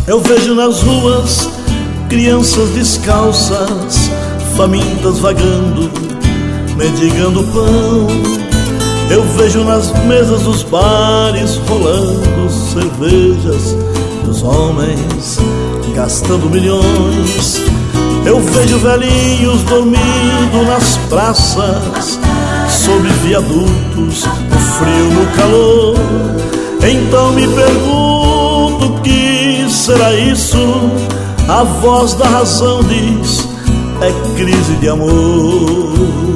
Eu vejo nas ruas crianças descalças, famintas vagando, mendigando pão. Eu vejo nas mesas dos bares rolando cervejas, e os homens gastando milhões. Eu vejo velhinhos dormindo nas praças, sob viadutos, no frio, no calor. Então me pergunto o que será isso? A voz da razão diz: é crise de amor.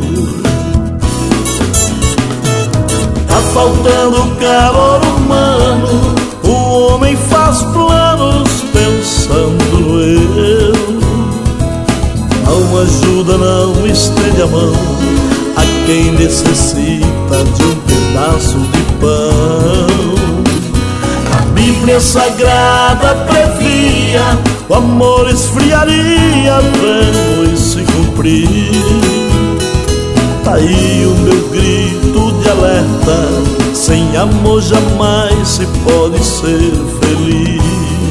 Tá faltando calor humano, o homem faz planos pensando no eu. Não ajuda, não estende a mão a quem necessita de um pedaço de pão. A Bíblia Sagrada previa: o amor esfriaria, vendo se cumprir. Tá aí o meu grito de alerta: sem amor jamais se pode ser feliz.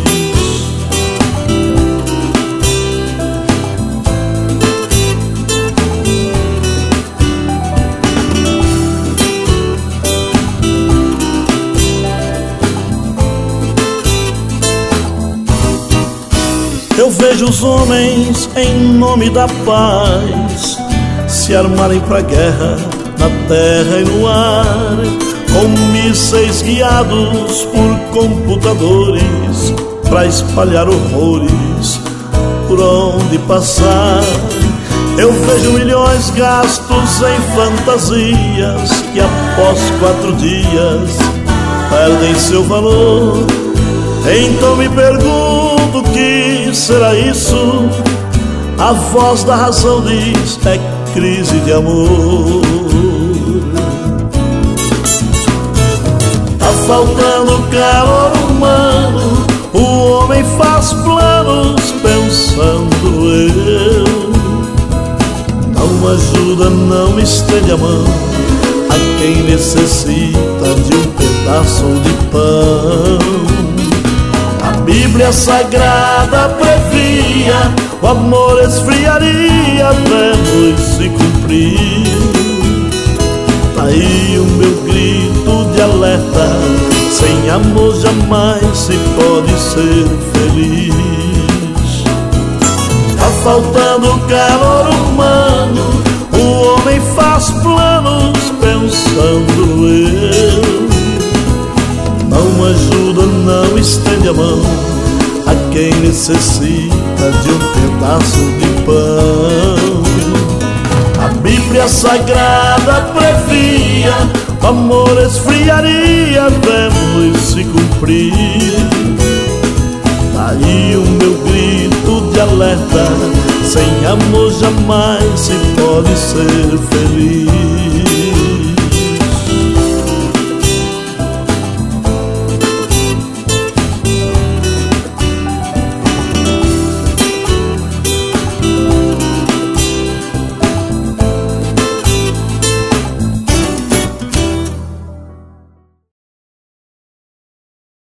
Eu vejo os homens em nome da paz se armarem pra guerra na terra e no ar, com mísseis guiados por computadores pra espalhar horrores por onde passar. Eu vejo milhões gastos em fantasias que após 4 dias perdem seu valor. Então me pergunto o que será isso? A voz da razão diz: é crise de amor. Tá faltando calor humano, o homem faz planos pensando no eu. Não ajuda, não estende a mão a quem necessita de um pedaço de pão. A Bíblia Sagrada previa: o amor esfriaria, vendo se cumprir. Tá aí o meu grito de alerta: sem amor jamais se pode ser feliz. Tá faltando calor humano, o homem faz planos pensando no eu. Não ajuda, não estende a mão a quem necessita de um pedaço de pão. A Bíblia Sagrada previa: o amor esfriaria, vemos se cumprir. Tá aí o meu grito de alerta: sem amor jamais se pode ser feliz.